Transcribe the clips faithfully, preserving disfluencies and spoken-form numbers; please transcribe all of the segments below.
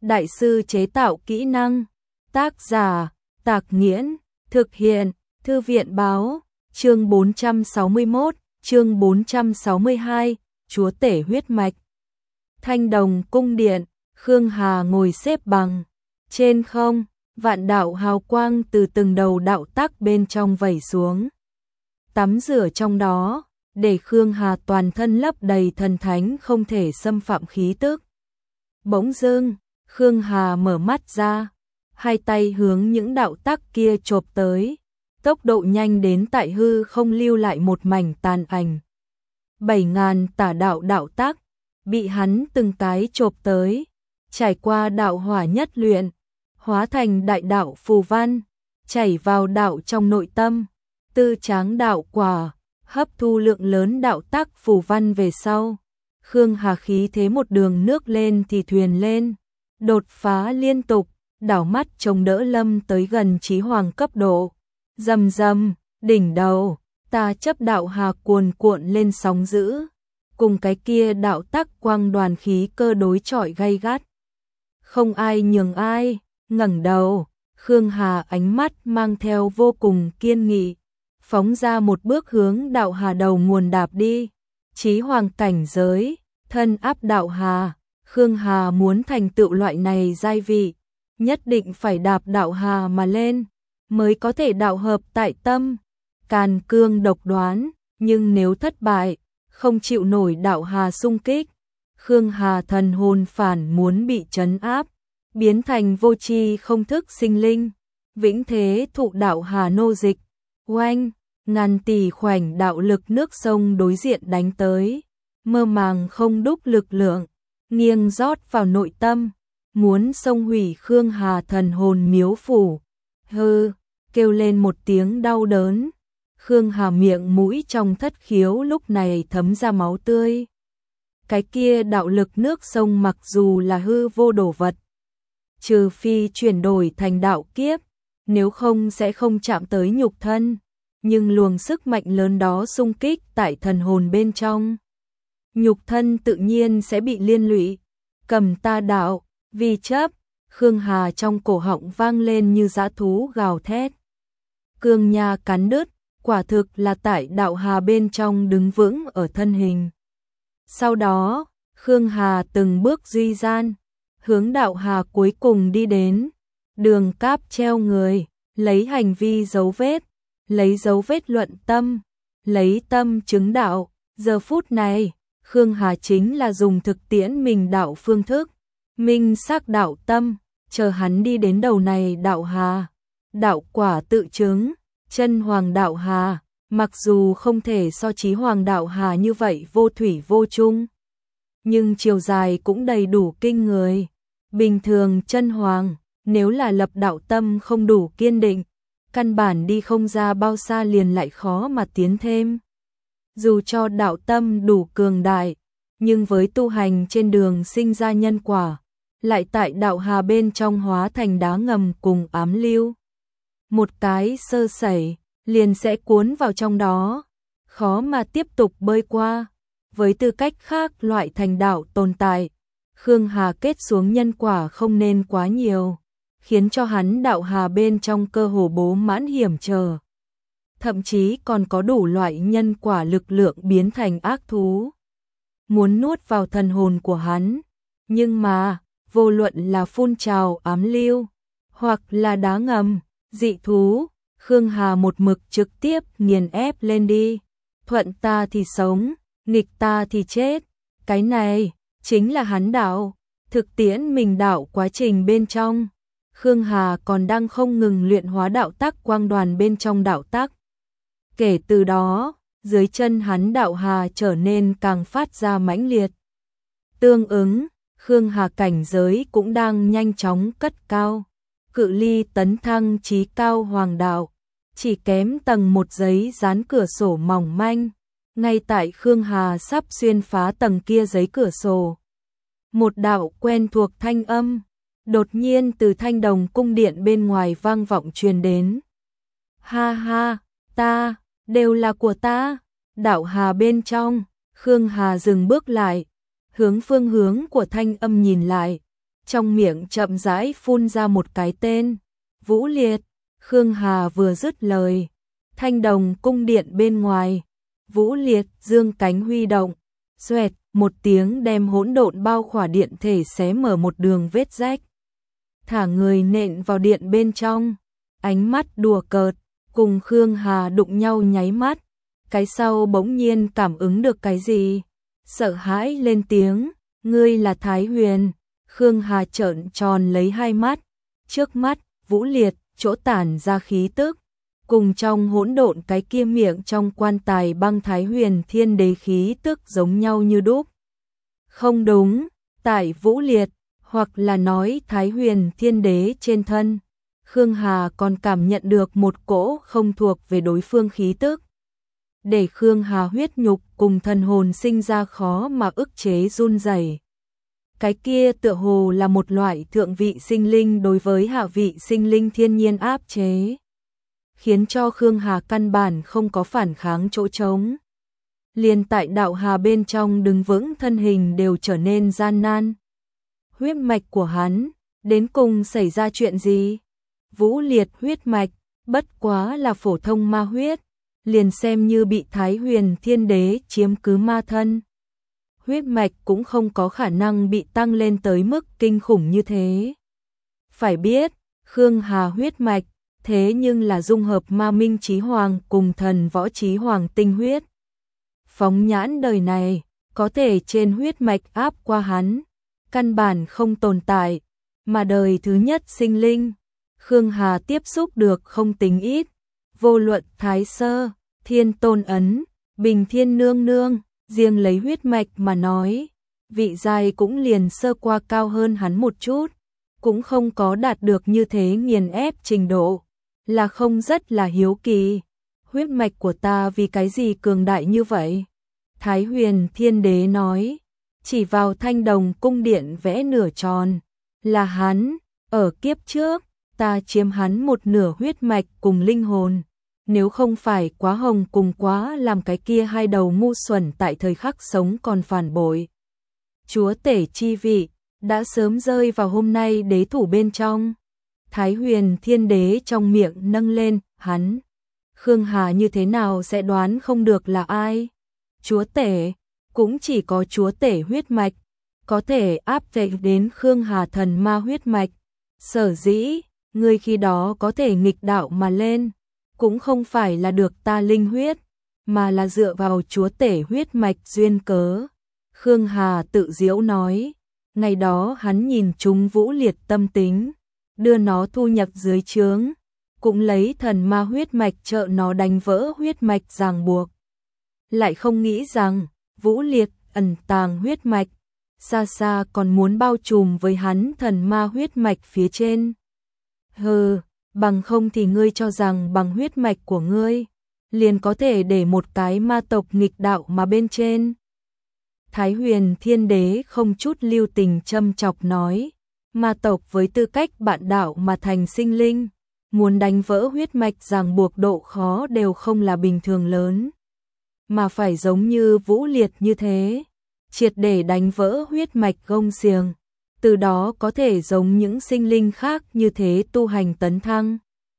đại sư chế tạo kỹ năng. Tác giả, Tạc Nghiễn, thực hiện, Thư viện báo, chương bốn trăm sáu mươi mốt, chương bốn trăm sáu mươi hai, chúa tể huyết mạch. Thanh Đồng cung điện, Khương Hà ngồi xếp bằng, trên không, vạn đạo hào quang từ từng đầu đạo tắc bên trong vẩy xuống. Tắm rửa trong đó, để Khương Hà toàn thân lấp đầy thần thánh không thể xâm phạm khí tức. Bỗng dưng, Khương Hà mở mắt ra, hai tay hướng những đạo tắc kia chộp tới, tốc độ nhanh đến tại hư không lưu lại một mảnh tàn ảnh. Bảy ngàn tả đạo đạo tắc, bị hắn từng cái chộp tới, trải qua đạo hỏa nhất luyện, hóa thành đại đạo phù văn, chảy vào đạo trong nội tâm, tư tráng đạo quả, hấp thu lượng lớn đạo tắc phù văn về sau. Khương Hà khí thế một đường nước lên thì thuyền lên, đột phá liên tục, đảo mắt trông đỡ lâm tới gần chí hoàng cấp độ. Rầm rầm, đỉnh đầu, ta chấp đạo hà cuồn cuộn lên sóng dữ, cùng cái kia đạo tắc quang đoàn khí cơ đối chọi gay gắt. Không ai nhường ai, ngẩng đầu, Khương Hà ánh mắt mang theo vô cùng kiên nghị, phóng ra một bước hướng đạo hà đầu nguồn đạp đi. Chí hoàng cảnh giới, thân áp đạo hà, Khương Hà muốn thành tựu loại này giai vị, nhất định phải đạp đạo hà mà lên, mới có thể đạo hợp tại tâm, càn cương độc đoán, nhưng nếu thất bại, không chịu nổi đạo hà xung kích, Khương Hà thần hồn phản muốn bị trấn áp, biến thành vô tri không thức sinh linh, vĩnh thế thụ đạo hà nô dịch. Oanh, ngàn tỷ khoảnh đạo lực nước sông đối diện đánh tới, mơ màng không đúc lực lượng, nghiêng rót vào nội tâm, muốn xông hủy Khương Hà thần hồn miếu phủ. Hư, kêu lên một tiếng đau đớn, Khương Hà miệng mũi trong thất khiếu lúc này thấm ra máu tươi. Cái kia đạo lực nước sông mặc dù là hư vô đồ vật, trừ phi chuyển đổi thành đạo kiếp, nếu không sẽ không chạm tới nhục thân, nhưng luồng sức mạnh lớn đó xung kích tại thần hồn bên trong, nhục thân tự nhiên sẽ bị liên lụy. Cầm ta đạo, vì chấp, Khương Hà trong cổ họng vang lên như dã thú gào thét. Cương nha cắn đứt, quả thực là tại đạo hà bên trong đứng vững ở thân hình. Sau đó, Khương Hà từng bước duy gian, hướng đạo hà cuối cùng đi đến, đường cáp treo người, lấy hành vi dấu vết, lấy dấu vết luận tâm, lấy tâm chứng đạo. Giờ phút này, Khương Hà chính là dùng thực tiễn mình đạo phương thức, minh xác đạo tâm, chờ hắn đi đến đầu này đạo hà, đạo quả tự chứng, chân hoàng đạo hà, mặc dù không thể so chí hoàng đạo hà như vậy vô thủy vô chung, nhưng chiều dài cũng đầy đủ kinh người. Bình thường chân hoàng, nếu là lập đạo tâm không đủ kiên định, căn bản đi không ra bao xa liền lại khó mà tiến thêm. Dù cho đạo tâm đủ cường đại, nhưng với tu hành trên đường sinh ra nhân quả, lại tại đạo hà bên trong hóa thành đá ngầm cùng ám lưu. Một cái sơ sẩy, liền sẽ cuốn vào trong đó, khó mà tiếp tục bơi qua. Với tư cách khác loại thành đạo tồn tại, Khương Hà kết xuống nhân quả không nên quá nhiều, khiến cho hắn đạo hà bên trong cơ hồ bố mãn hiểm trở. Thậm chí còn có đủ loại nhân quả lực lượng biến thành ác thú, muốn nuốt vào thần hồn của hắn. Nhưng mà, vô luận là phun trào ám lưu, hoặc là đá ngầm, dị thú, Khương Hà một mực trực tiếp nghiền ép lên đi. Thuận ta thì sống, nghịch ta thì chết. Cái này, chính là hắn đạo, thực tiễn mình đạo quá trình bên trong. Khương Hà còn đang không ngừng luyện hóa đạo tắc quang đoàn bên trong đạo tắc. Kể từ đó, dưới chân hắn đạo hà trở nên càng phát ra mãnh liệt. Tương ứng, Khương Hà cảnh giới cũng đang nhanh chóng cất cao. Cự ly tấn thăng chí cao hoàng đạo, chỉ kém tầng một giấy dán cửa sổ mỏng manh. Ngay tại Khương Hà sắp xuyên phá tầng kia giấy cửa sổ, một đạo quen thuộc thanh âm đột nhiên từ Thanh Đồng cung điện bên ngoài vang vọng truyền đến. Ha ha, ta, đều là của ta. Đạo hà bên trong, Khương Hà dừng bước lại, hướng phương hướng của thanh âm nhìn lại, trong miệng chậm rãi phun ra một cái tên, Vũ Liệt. Khương Hà vừa dứt lời, Thanh Đồng cung điện bên ngoài, Vũ Liệt dương cánh huy động, xoẹt một tiếng đem hỗn độn bao khỏa điện thể xé mở một đường vết rách. Thả người nện vào điện bên trong, ánh mắt đùa cợt, cùng Khương Hà đụng nhau nháy mắt, cái sau bỗng nhiên cảm ứng được cái gì, sợ hãi lên tiếng, ngươi là Thái Huyền. Khương Hà trợn tròn lấy hai mắt, trước mắt Vũ Liệt chỗ tản ra khí tức, cùng trong hỗn độn cái kia miệng trong quan tài băng Thái Huyền Thiên Đế khí tức giống nhau như đúc. Không đúng, tại Vũ Liệt, hoặc là nói Thái Huyền Thiên Đế trên thân, Khương Hà còn cảm nhận được một cỗ không thuộc về đối phương khí tức. Để Khương Hà huyết nhục cùng thần hồn sinh ra khó mà ức chế run rẩy. Cái kia tựa hồ là một loại thượng vị sinh linh đối với hạ vị sinh linh thiên nhiên áp chế, khiến cho Khương Hà căn bản không có phản kháng chỗ trống. Liền tại đạo hà bên trong đứng vững thân hình đều trở nên gian nan. Huyết mạch của hắn, đến cùng xảy ra chuyện gì? Vũ Liệt huyết mạch, bất quá là phổ thông ma huyết, liền xem như bị Thái Huyền Thiên Đế chiếm cứ ma thân, huyết mạch cũng không có khả năng bị tăng lên tới mức kinh khủng như thế. Phải biết, Khương Hà huyết mạch, thế nhưng là dung hợp ma minh chí hoàng cùng thần võ chí hoàng tinh huyết. Phóng nhãn đời này, có thể trên huyết mạch áp qua hắn, căn bản không tồn tại, mà đời thứ nhất sinh linh, Khương Hà tiếp xúc được không tính ít, vô luận Thái Sơ, Thiên Tôn Ấn, Bình Thiên Nương Nương, riêng lấy huyết mạch mà nói, vị giai cũng liền sơ qua cao hơn hắn một chút, cũng không có đạt được như thế nghiền ép trình độ, là không rất là hiếu kỳ. Huyết mạch của ta vì cái gì cường đại như vậy? Thái Huyền Thiên Đế nói, chỉ vào Thanh Đồng cung điện vẽ nửa tròn, là hắn, ở kiếp trước, ta chiếm hắn một nửa huyết mạch cùng linh hồn. Nếu không phải Quá Hồng cùng Quá làm cái kia hai đầu ngu xuẩn tại thời khắc sống còn phản bội, chúa tể chi vị, đã sớm rơi vào hôm nay đế thủ bên trong. Thái Huyền Thiên Đế trong miệng nâng lên, hắn, Khương Hà như thế nào sẽ đoán không được là ai? Chúa tể, cũng chỉ có chúa tể huyết mạch, có thể áp chế đến Khương Hà thần ma huyết mạch. Sở dĩ, ngươi khi đó có thể nghịch đạo mà lên, cũng không phải là được ta linh huyết, mà là dựa vào chúa tể huyết mạch duyên cớ. Khương Hà tự giễu nói, ngày đó hắn nhìn chúng Vũ Liệt tâm tính, đưa nó thu nhập dưới trướng, cũng lấy thần ma huyết mạch trợ nó đánh vỡ huyết mạch ràng buộc. Lại không nghĩ rằng, Vũ Liệt ẩn tàng huyết mạch, xa xa còn muốn bao trùm với hắn thần ma huyết mạch phía trên. Hừ, bằng không thì ngươi cho rằng bằng huyết mạch của ngươi, liền có thể để một cái ma tộc nghịch đạo mà bên trên. Thái Huyền Thiên Đế không chút lưu tình châm chọc nói, ma tộc với tư cách bạn đạo mà thành sinh linh, muốn đánh vỡ huyết mạch ràng buộc độ khó đều không là bình thường lớn, mà phải giống như Vũ Liệt như thế, triệt để đánh vỡ huyết mạch gông xiềng, từ đó có thể giống những sinh linh khác như thế tu hành tấn thăng.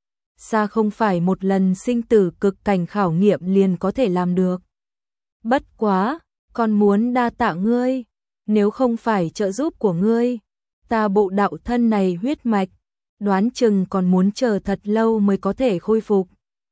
Xa không phải một lần sinh tử cực cảnh khảo nghiệm liền có thể làm được. Bất quá, còn muốn đa tạ ngươi, nếu không phải trợ giúp của ngươi, ta bộ đạo thân này huyết mạch, đoán chừng còn muốn chờ thật lâu mới có thể khôi phục.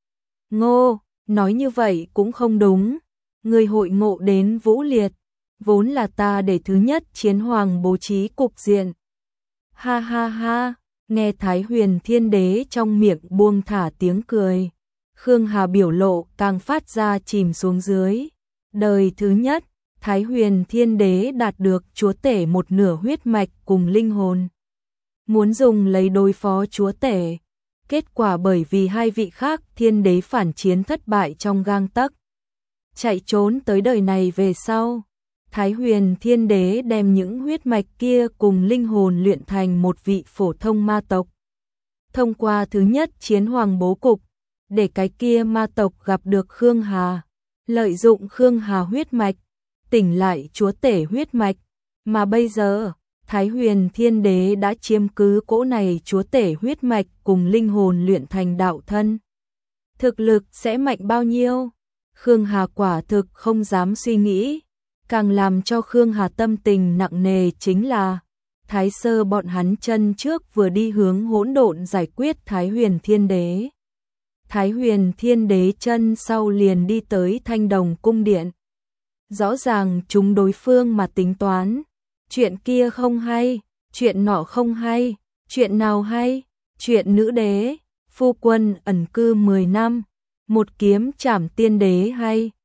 Ngô, nói như vậy cũng không đúng, ngươi hội ngộ đến Vũ Liệt, vốn là ta để thứ nhất chiến hoàng bố trí cục diện. Ha ha ha, nghe Thái Huyền Thiên Đế trong miệng buông thả tiếng cười, Khương Hà biểu lộ càng phát ra chìm xuống dưới. Đời thứ nhất, Thái Huyền Thiên Đế đạt được chúa tể một nửa huyết mạch cùng linh hồn, muốn dùng lấy đối phó chúa tể, kết quả bởi vì hai vị khác thiên đế phản chiến thất bại trong gang tấc, chạy trốn tới đời này về sau. Thái Huyền Thiên Đế đem những huyết mạch kia cùng linh hồn luyện thành một vị phổ thông ma tộc. Thông qua thứ nhất chiến hoàng bố cục, để cái kia ma tộc gặp được Khương Hà, lợi dụng Khương Hà huyết mạch, tỉnh lại chúa tể huyết mạch, mà bây giờ, Thái Huyền Thiên Đế đã chiếm cứ cỗ này chúa tể huyết mạch cùng linh hồn luyện thành đạo thân. Thực lực sẽ mạnh bao nhiêu? Khương Hà quả thực không dám suy nghĩ. Càng làm cho Khương Hà tâm tình nặng nề chính là Thái Sơ bọn hắn chân trước vừa đi hướng hỗn độn giải quyết Thái Huyền Thiên Đế. Thái Huyền Thiên Đế chân sau liền đi tới Thanh Đồng cung điện. Rõ ràng chúng đối phương mà tính toán. Chuyện kia không hay, chuyện nọ không hay, chuyện nào hay? Chuyện nữ đế, phu quân ẩn cư mười năm, một kiếm trảm tiên đế hay?